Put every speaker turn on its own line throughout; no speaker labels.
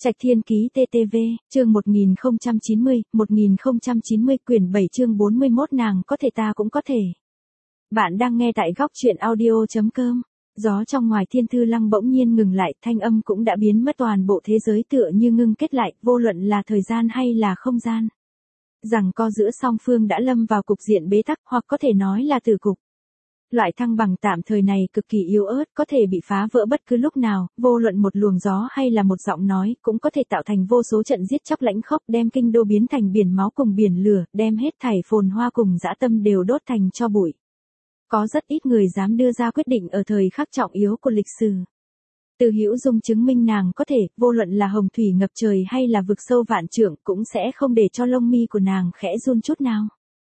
Trạch Thiên Ký TTV, chương 1090, quyển 7 chương 41 nàng có thể ta cũng có thể. Bạn đang nghe tại góc truyện audio.com. Gió trong ngoài Thiên Thư Lăng bỗng nhiên ngừng lại, thanh âm cũng đã biến mất, toàn bộ thế giới tựa như ngưng kết lại, vô luận là thời gian hay là không gian. Giằng co giữa song phương đã lâm vào cục diện bế tắc, hoặc có thể nói là tử cục. Loại thăng bằng tạm thời này cực kỳ yếu ớt, có thể bị phá vỡ bất cứ lúc nào, vô luận một luồng gió hay là một giọng nói, cũng có thể tạo thành vô số trận giết chóc lãnh khốc, đem kinh đô biến thành biển máu cùng biển lửa, đem hết thảy phồn hoa cùng dã tâm đều đốt thành tro bụi. Có rất ít người dám đưa ra quyết định ở thời khắc trọng yếu của lịch sử. Từ Hữu Dung chứng minh nàng có thể, vô luận là hồng thủy ngập trời hay là vực sâu vạn trượng, cũng sẽ không để cho lông mi của nàng khẽ run chút nào.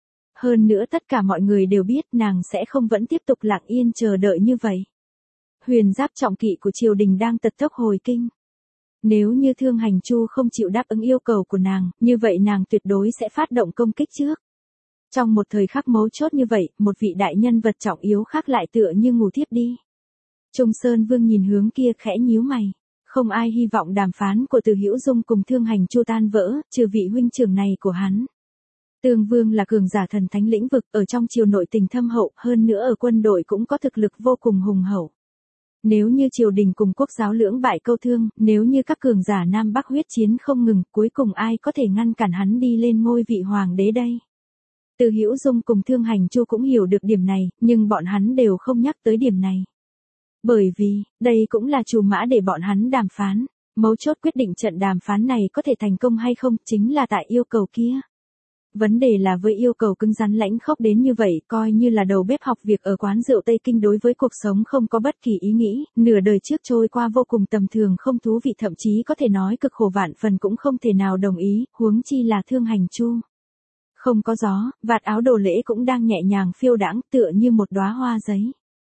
Hơn nữa tất cả mọi người đều biết nàng sẽ không vẫn tiếp tục lặng yên chờ đợi như vậy. Huyền giáp trọng kỵ của triều đình đang tật tốc hồi kinh. Nếu như Thương Hành Chu không chịu đáp ứng yêu cầu của nàng, như vậy nàng tuyệt đối sẽ phát động công kích trước. Trong một thời khắc mấu chốt như vậy, một vị đại nhân vật trọng yếu khác lại tựa như ngủ thiếp đi. Trung Sơn Vương nhìn hướng kia khẽ nhíu mày. Không ai hy vọng đàm phán của Từ Hữu Dung cùng Thương Hành Chu tan vỡ, trừ vị huynh trưởng này của hắn. Tương Vương là cường giả thần thánh lĩnh vực, ở trong triều nội tình thâm hậu, hơn nữa ở quân đội cũng có thực lực vô cùng hùng hậu. Nếu như triều đình cùng quốc giáo lưỡng bại câu thương, nếu như các cường giả Nam Bắc huyết chiến không ngừng, cuối cùng ai có thể ngăn cản hắn đi lên ngôi vị hoàng đế đây? Từ Hữu Dung cùng Thương Hành Chu cũng hiểu được điểm này, nhưng bọn hắn đều không nhắc tới điểm này. Bởi vì, đây cũng là trù mã để bọn hắn đàm phán. Mấu chốt quyết định trận đàm phán này có thể thành công hay không, chính là tại yêu cầu kia. Vấn đề là với yêu cầu cứng rắn lãnh khốc đến như vậy, coi như là đầu bếp học việc ở quán rượu Tây Kinh đối với cuộc sống không có bất kỳ ý nghĩ, nửa đời trước trôi qua vô cùng tầm thường không thú vị, thậm chí có thể nói cực khổ vạn phần cũng không thể nào đồng ý, huống chi là Thương Hành Chu. Không có gió, vạt áo đồ lễ cũng đang nhẹ nhàng phiêu đãng tựa như một đóa hoa giấy.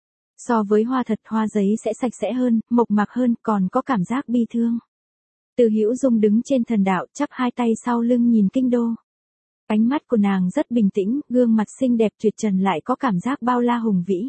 So với hoa thật, hoa giấy sẽ sạch sẽ hơn, mộc mạc hơn, còn có cảm giác bi thương. Từ Hữu Dung đứng trên thần đạo, chắp hai tay sau lưng nhìn kinh đô. Ánh mắt của nàng rất bình tĩnh, gương mặt xinh đẹp tuyệt trần lại có cảm giác bao la hùng vĩ.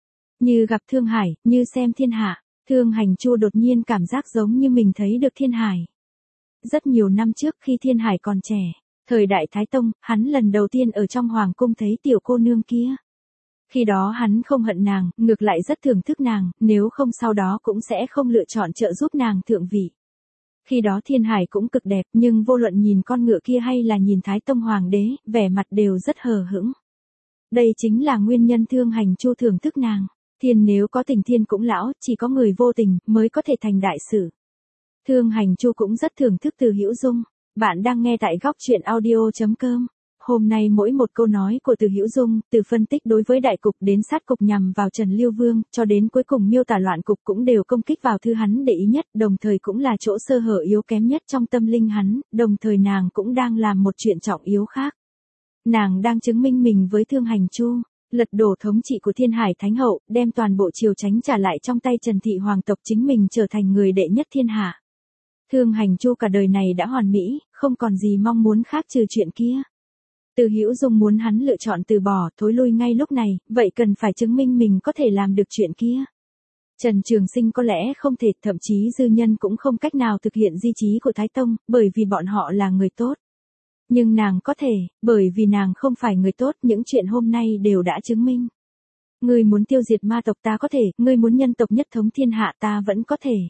Như gặp Thương Hải, như xem thiên hạ, Thương Hành Chu đột nhiên cảm giác giống như mình thấy được thiên hải. Rất nhiều năm trước khi thiên hải còn trẻ, thời đại Thái Tông, hắn lần đầu tiên ở trong hoàng cung thấy tiểu cô nương kia. Khi đó hắn không hận nàng, ngược lại rất thưởng thức nàng, nếu không sau đó cũng sẽ không lựa chọn trợ giúp nàng thượng vị. Khi đó thiên hải cũng cực đẹp, nhưng vô luận nhìn con ngựa kia hay là nhìn Thái Tông Hoàng đế, vẻ mặt đều rất hờ hững. Đây chính là nguyên nhân Thương Hành Chu thưởng thức nàng. Thiên nếu có tình thiên cũng lão, chỉ có người vô tình mới có thể thành đại sự. Thương Hành Chu cũng rất thưởng thức Từ Hữu Dung. Bạn đang nghe tại góc truyện audio.com. Hôm nay mỗi một câu nói của Từ Hữu Dung, từ phân tích đối với đại cục đến sát cục nhằm vào Trần Lưu Vương, cho đến cuối cùng miêu tả loạn cục cũng đều công kích vào thứ hắn để ý nhất, đồng thời cũng là chỗ sơ hở yếu kém nhất trong tâm linh hắn, đồng thời nàng cũng đang làm một chuyện trọng yếu khác. Nàng đang chứng minh mình với Thương Hành Chu, lật đổ thống trị của Thiên Hải Thánh Hậu, đem toàn bộ triều chánh trả lại trong tay Trần Thị Hoàng tộc, chính mình trở thành người đệ nhất thiên hạ. Thương Hành Chu cả đời này đã hoàn mỹ, không còn gì mong muốn khác trừ chuyện kia. Từ Hữu Dung muốn hắn lựa chọn từ bỏ, thối lui ngay lúc này, vậy cần phải chứng minh mình có thể làm được chuyện kia. Trần Trường Sinh có lẽ không thể, thậm chí Dư Nhân cũng không cách nào thực hiện di chí của Thái Tông, bởi vì bọn họ là người tốt. Nhưng nàng có thể, bởi vì nàng không phải người tốt, những chuyện hôm nay đều đã chứng minh. Ngươi muốn tiêu diệt ma tộc ta có thể, ngươi muốn nhân tộc nhất thống thiên hạ ta vẫn có thể.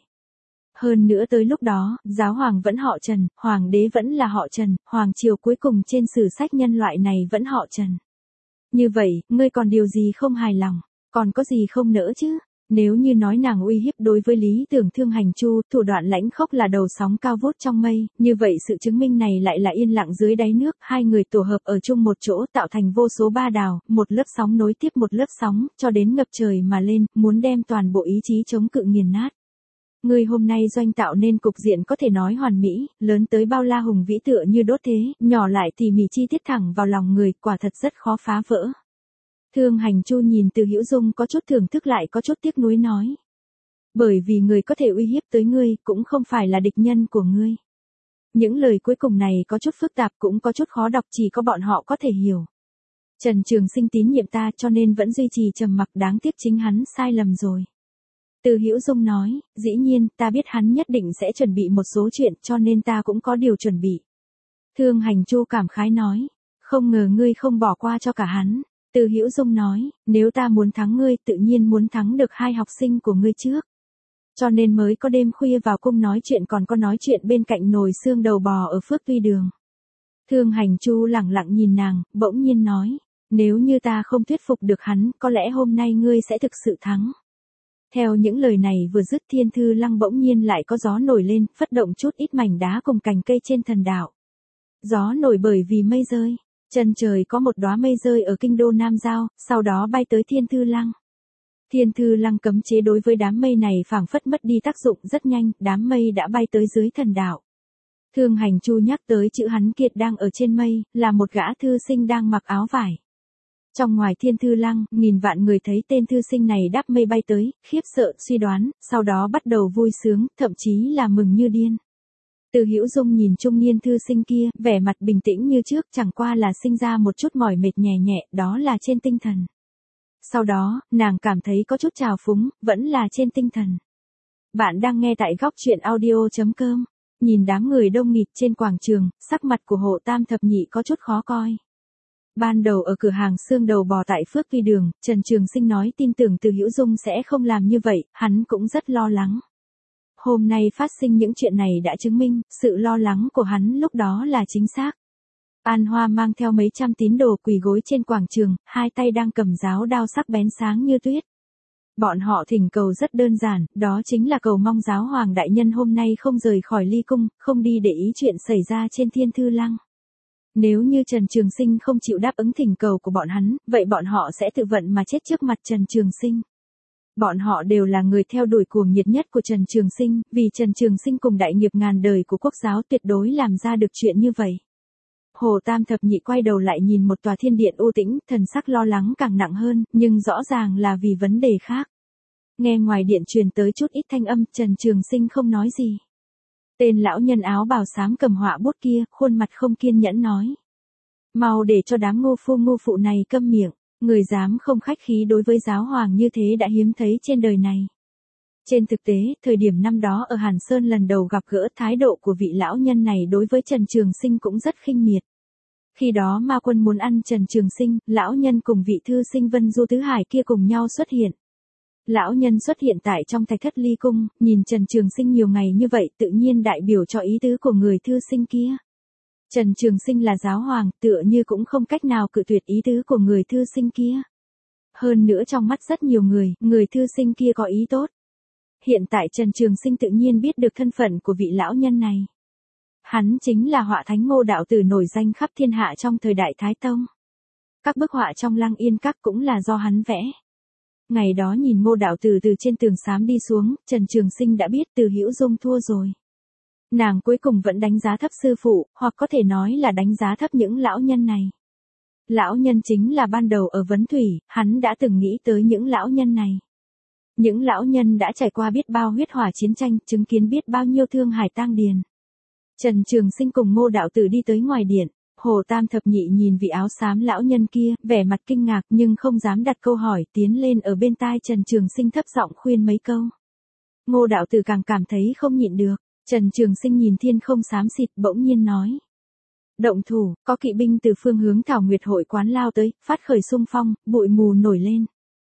Hơn nữa tới lúc đó, giáo hoàng vẫn họ Trần, hoàng đế vẫn là họ Trần, hoàng triều cuối cùng trên sử sách nhân loại này vẫn họ Trần. Như vậy, ngươi còn điều gì không hài lòng, còn có gì không nỡ chứ? Nếu như nói nàng uy hiếp đối với lý tưởng Thương Hành Chu, thủ đoạn lãnh khốc là đầu sóng cao vút trong mây, như vậy sự chứng minh này lại là yên lặng dưới đáy nước, hai người tổ hợp ở chung một chỗ tạo thành vô số ba đào, một lớp sóng nối tiếp một lớp sóng, cho đến ngập trời mà lên, muốn đem toàn bộ ý chí chống cự nghiền nát. Ngươi hôm nay doanh tạo nên cục diện có thể nói hoàn mỹ, lớn tới bao la hùng vĩ tựa như đốt thế, nhỏ lại tỉ mỉ chi tiết thẳng vào lòng người, quả thật rất khó phá vỡ. Thương Hành Chu nhìn Từ Hữu Dung có chút thưởng thức lại có chút tiếc nuối nói. Bởi vì người có thể uy hiếp tới ngươi, cũng không phải là địch nhân của ngươi. Những lời cuối cùng này có chút phức tạp cũng có chút khó đọc, chỉ có bọn họ có thể hiểu. Trần Trường Sinh tín nhiệm ta cho nên vẫn duy trì trầm mặc, đáng tiếc chính hắn sai lầm rồi. Từ Hữu Dung nói, dĩ nhiên, ta biết hắn nhất định sẽ chuẩn bị một số chuyện cho nên ta cũng có điều chuẩn bị. Thương Hành Chu cảm khái nói, không ngờ ngươi không bỏ qua cho cả hắn. Từ Hữu Dung nói, nếu ta muốn thắng ngươi tự nhiên muốn thắng được hai học sinh của ngươi trước. Cho nên mới có đêm khuya vào cung nói chuyện còn có nói chuyện bên cạnh nồi xương đầu bò ở Phước Tuy Đường. Thương Hành Chu lẳng lặng nhìn nàng, bỗng nhiên nói, nếu như ta không thuyết phục được hắn, có lẽ hôm nay ngươi sẽ thực sự thắng. Theo những lời này vừa dứt Thiên Thư Lăng bỗng nhiên lại có gió nổi lên, phất động chút ít mảnh đá cùng cành cây trên thần đạo. Gió nổi bởi vì mây rơi, chân trời có một đóa mây rơi ở kinh đô Nam Giao, sau đó bay tới Thiên Thư Lăng. Thiên Thư Lăng cấm chế đối với đám mây này phảng phất mất đi tác dụng rất nhanh, đám mây đã bay tới dưới thần đạo. Thương Hành Chu nhắc tới chữ hắn kiệt đang ở trên mây, là một gã thư sinh đang mặc áo vải. Trong ngoài Thiên Thư Lăng, nghìn vạn người thấy tên thư sinh này đáp mây bay tới, khiếp sợ, suy đoán, sau đó bắt đầu vui sướng, thậm chí là mừng như điên. Từ Hữu Dung nhìn trung niên thư sinh kia, vẻ mặt bình tĩnh như trước, chẳng qua là sinh ra một chút mỏi mệt nhẹ nhẹ, đó là trên tinh thần. Sau đó, nàng cảm thấy có chút trào phúng, vẫn là trên tinh thần. Bạn đang nghe tại góc truyện audio.com. Nhìn đám người đông nghịt trên quảng trường, sắc mặt của Hộ Tam thập nhị có chút khó coi. Ban đầu ở cửa hàng xương đầu bò tại Phước Tuy Đường, Trần Trường Sinh nói tin tưởng Từ Hữu Dung sẽ không làm như vậy, hắn cũng rất lo lắng. Hôm nay phát sinh những chuyện này đã chứng minh, sự lo lắng của hắn lúc đó là chính xác. An Hoa mang theo mấy trăm tín đồ quỳ gối trên quảng trường, hai tay đang cầm giáo đao sắc bén sáng như tuyết. Bọn họ thỉnh cầu rất đơn giản, đó chính là cầu mong giáo hoàng đại nhân hôm nay không rời khỏi ly cung, không đi để ý chuyện xảy ra trên Thiên Thư Lăng. Nếu như Trần Trường Sinh không chịu đáp ứng thỉnh cầu của bọn hắn, vậy bọn họ sẽ tự vận mà chết trước mặt Trần Trường Sinh. Bọn họ đều là người theo đuổi cuồng nhiệt nhất của Trần Trường Sinh, vì Trần Trường Sinh cùng đại nghiệp ngàn đời của quốc giáo tuyệt đối làm ra được chuyện như vậy. Hồ Tam thập nhị quay đầu lại nhìn một tòa thiên điện u tĩnh, thần sắc lo lắng càng nặng hơn, nhưng rõ ràng là vì vấn đề khác. Nghe ngoài điện truyền tới chút ít thanh âm, Trần Trường Sinh không nói gì. Tên lão nhân áo bào xám cầm họa bút kia, khuôn mặt không kiên nhẫn nói. Mau để cho đám ngu phụ này câm miệng, người dám không khách khí đối với giáo hoàng như thế đã hiếm thấy trên đời này. Trên thực tế, thời điểm năm đó ở Hàn Sơn lần đầu gặp gỡ, thái độ của vị lão nhân này đối với Trần Trường Sinh cũng rất khinh miệt. Khi đó ma quân muốn ăn Trần Trường Sinh, lão nhân cùng vị thư sinh Vân Du Tứ Hải kia cùng nhau xuất hiện. Lão nhân xuất hiện tại trong thạch thất ly cung, nhìn Trần Trường Sinh nhiều ngày như vậy tự nhiên đại biểu cho ý tứ của người thư sinh kia. Trần Trường Sinh là giáo hoàng, tựa như cũng không cách nào cự tuyệt ý tứ của người thư sinh kia. Hơn nữa trong mắt rất nhiều người thư sinh kia có ý tốt. Hiện tại Trần Trường Sinh tự nhiên biết được thân phận của vị lão nhân này. Hắn chính là họa thánh Ngô đạo tử nổi danh khắp thiên hạ trong thời đại Thái Tông. Các bức họa trong Lăng Yên Các cũng là do hắn vẽ. Ngày đó nhìn Ngô đạo tử từ trên tường xám đi xuống, Trần Trường Sinh đã biết Từ Hữu Dung thua rồi. Nàng cuối cùng vẫn đánh giá thấp sư phụ, hoặc có thể nói là đánh giá thấp những lão nhân này. Lão nhân chính là ban đầu ở Vấn Thủy, hắn đã từng nghĩ tới những lão nhân này. Những lão nhân đã trải qua biết bao huyết hỏa chiến tranh, chứng kiến biết bao nhiêu thương hải tang điền. Trần Trường Sinh cùng Ngô đạo tử đi tới ngoài điện, Hồ Tam thập nhị nhìn vị áo xám lão nhân kia, vẻ mặt kinh ngạc nhưng không dám đặt câu hỏi, tiến lên ở bên tai Trần Trường Sinh thấp giọng khuyên mấy câu. Ngô đạo tử càng cảm thấy không nhịn được, Trần Trường Sinh nhìn thiên không xám xịt bỗng nhiên nói. Động thủ, có kỵ binh từ phương hướng Thảo Nguyệt hội quán lao tới, phát khởi xung phong, bụi mù nổi lên.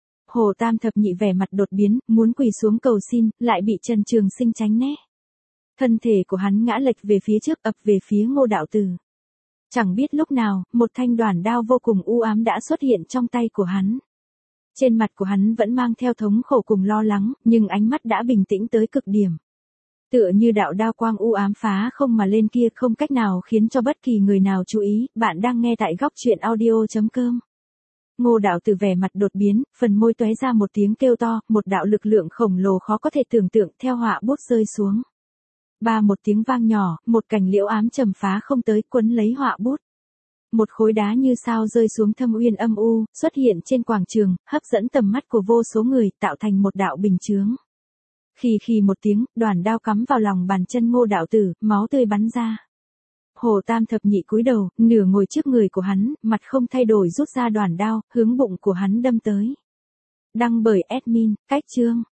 Hồ Tam thập nhị vẻ mặt đột biến, muốn quỳ xuống cầu xin, lại bị Trần Trường Sinh tránh né. Thân thể của hắn ngã lệch về phía trước, ập về phía Ngô đạo tử. Chẳng biết lúc nào, một thanh đoản đao vô cùng u ám đã xuất hiện trong tay của hắn. Trên mặt của hắn vẫn mang theo thống khổ cùng lo lắng, nhưng ánh mắt đã bình tĩnh tới cực điểm. Tựa như đạo đao quang u ám phá không mà lên kia, không cách nào khiến cho bất kỳ người nào chú ý. Bạn đang nghe tại góc truyện audio.com. Ngô đạo tử vẻ mặt đột biến, phần môi tóe ra một tiếng kêu to, một đạo lực lượng khổng lồ khó có thể tưởng tượng theo họa bút rơi xuống. Ba một tiếng vang nhỏ, một cành liễu ám trầm phá không tới, quấn lấy họa bút. Một khối đá như sao rơi xuống thâm uyên âm u, xuất hiện trên quảng trường, hấp dẫn tầm mắt của vô số người, tạo thành một đạo bình chướng. Khì một tiếng, đoản đao cắm vào lòng bàn chân Ngô đạo tử, máu tươi bắn ra. Hồ Tam thập nhị cúi đầu, nửa ngồi trước người của hắn, mặt không thay đổi rút ra đoản đao, hướng bụng của hắn đâm tới. Đăng bởi admin, cách chương.